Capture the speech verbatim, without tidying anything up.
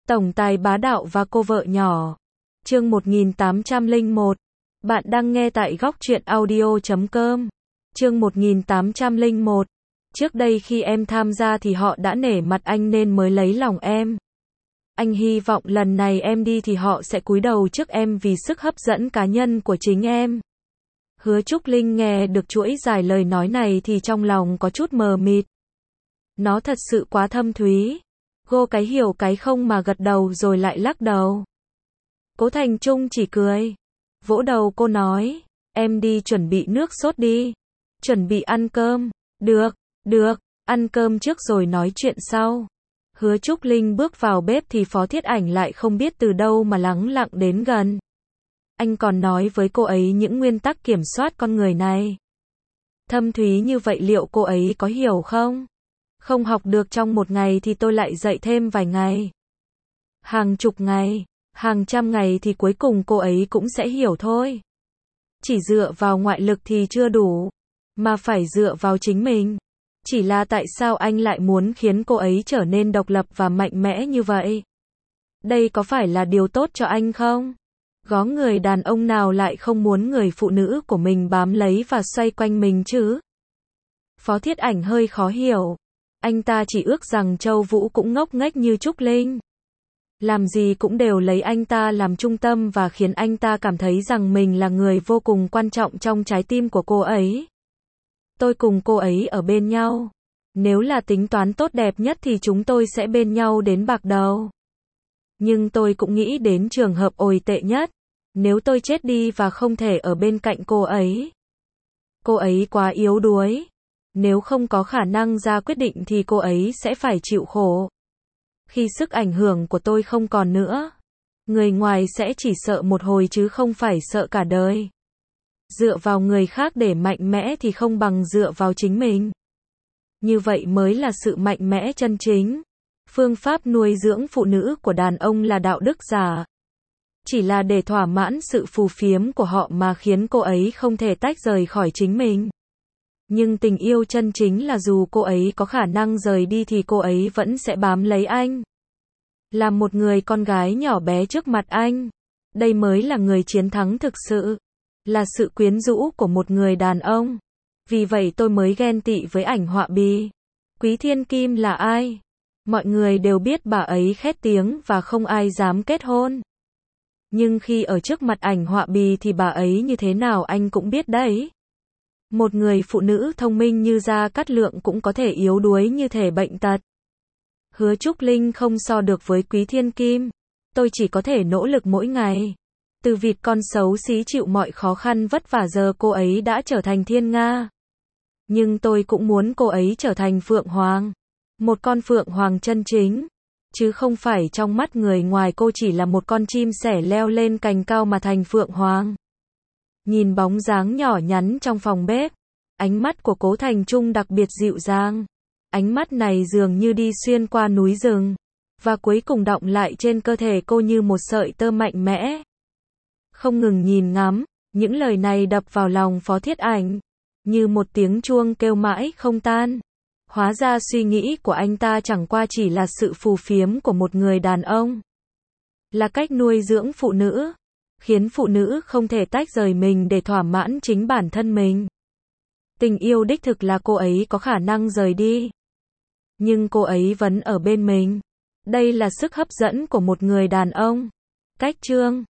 Tổng tài bá đạo và cô vợ nhỏ. Chương một nghìn tám trăm lẻ một. Bạn đang nghe tại góc truyện audio chấm com. Chương một nghìn tám trăm lẻ một. Trước đây khi em tham gia thì họ đã nể mặt anh nên mới lấy lòng em. Anh hy vọng lần này em đi thì họ sẽ cúi đầu trước em vì sức hấp dẫn cá nhân của chính em. Hứa Trúc Linh nghe được chuỗi dài lời nói này thì trong lòng có chút mờ mịt. Nó thật sự quá thâm thúy. Cô cái hiểu cái không mà gật đầu rồi lại lắc đầu. Cố Thành Trung chỉ cười. Vỗ đầu cô nói, em đi chuẩn bị nước sốt đi. Chuẩn bị ăn cơm. Được, được, ăn cơm trước rồi nói chuyện sau. Hứa Trúc Linh bước vào bếp thì Phó Thiết Ảnh lại không biết từ đâu mà lắng lặng đến gần. Anh còn nói với cô ấy những nguyên tắc kiểm soát con người này. Thâm thúy như vậy liệu cô ấy có hiểu không? Không học được trong một ngày thì tôi lại dạy thêm vài ngày. Hàng chục ngày, hàng trăm ngày thì cuối cùng cô ấy cũng sẽ hiểu thôi. Chỉ dựa vào ngoại lực thì chưa đủ, mà phải dựa vào chính mình. Chỉ là tại sao anh lại muốn khiến cô ấy trở nên độc lập và mạnh mẽ như vậy? Đây có phải là điều tốt cho anh không? Có người đàn ông nào lại không muốn người phụ nữ của mình bám lấy và xoay quanh mình chứ? Phó Thiết Ảnh hơi khó hiểu. Anh ta chỉ ước rằng Châu Vũ cũng ngốc nghếch như Trúc Linh. Làm gì cũng đều lấy anh ta làm trung tâm và khiến anh ta cảm thấy rằng mình là người vô cùng quan trọng trong trái tim của cô ấy. Tôi cùng cô ấy ở bên nhau. Nếu là tính toán tốt đẹp nhất thì chúng tôi sẽ bên nhau đến bạc đầu. Nhưng tôi cũng nghĩ đến trường hợp tồi tệ nhất. Nếu tôi chết đi và không thể ở bên cạnh cô ấy. Cô ấy quá yếu đuối. Nếu không có khả năng ra quyết định thì cô ấy sẽ phải chịu khổ. Khi sức ảnh hưởng của tôi không còn nữa, người ngoài sẽ chỉ sợ một hồi chứ không phải sợ cả đời. Dựa vào người khác để mạnh mẽ thì không bằng dựa vào chính mình. Như vậy mới là sự mạnh mẽ chân chính. Phương pháp nuôi dưỡng phụ nữ của đàn ông là đạo đức giả. Chỉ là để thỏa mãn sự phù phiếm của họ mà khiến cô ấy không thể tách rời khỏi chính mình. Nhưng tình yêu chân chính là dù cô ấy có khả năng rời đi thì cô ấy vẫn sẽ bám lấy anh. Là một người con gái nhỏ bé trước mặt anh. Đây mới là người chiến thắng thực sự. Là sự quyến rũ của một người đàn ông. Vì vậy tôi mới ghen tị với Ảnh Họa Bì. Quý Thiên Kim là ai? Mọi người đều biết bà ấy khét tiếng và không ai dám kết hôn. Nhưng khi ở trước mặt Ảnh Họa Bì thì bà ấy như thế nào anh cũng biết đấy. Một người phụ nữ thông minh như Gia Cát Lượng cũng có thể yếu đuối như thể bệnh tật. Hứa Trúc Linh không so được với Quý Thiên Kim. Tôi chỉ có thể nỗ lực mỗi ngày. Từ vịt con xấu xí chịu mọi khó khăn vất vả giờ cô ấy đã trở thành thiên nga. Nhưng tôi cũng muốn cô ấy trở thành phượng hoàng. Một con phượng hoàng chân chính. Chứ không phải trong mắt người ngoài cô chỉ là một con chim sẻ leo lên cành cao mà thành phượng hoàng. Nhìn bóng dáng nhỏ nhắn trong phòng bếp, ánh mắt của Cố Thành Trung đặc biệt dịu dàng. Ánh mắt này dường như đi xuyên qua núi rừng, và cuối cùng đọng lại trên cơ thể cô như một sợi tơ mạnh mẽ. Không ngừng nhìn ngắm, những lời này đập vào lòng Phó Thiết Ảnh, như một tiếng chuông kêu mãi không tan. Hóa ra suy nghĩ của anh ta chẳng qua chỉ là sự phù phiếm của một người đàn ông. Là cách nuôi dưỡng phụ nữ. Khiến phụ nữ không thể tách rời mình để thỏa mãn chính bản thân mình. Tình yêu đích thực là cô ấy có khả năng rời đi. Nhưng cô ấy vẫn ở bên mình. Đây là sức hấp dẫn của một người đàn ông. Cách chương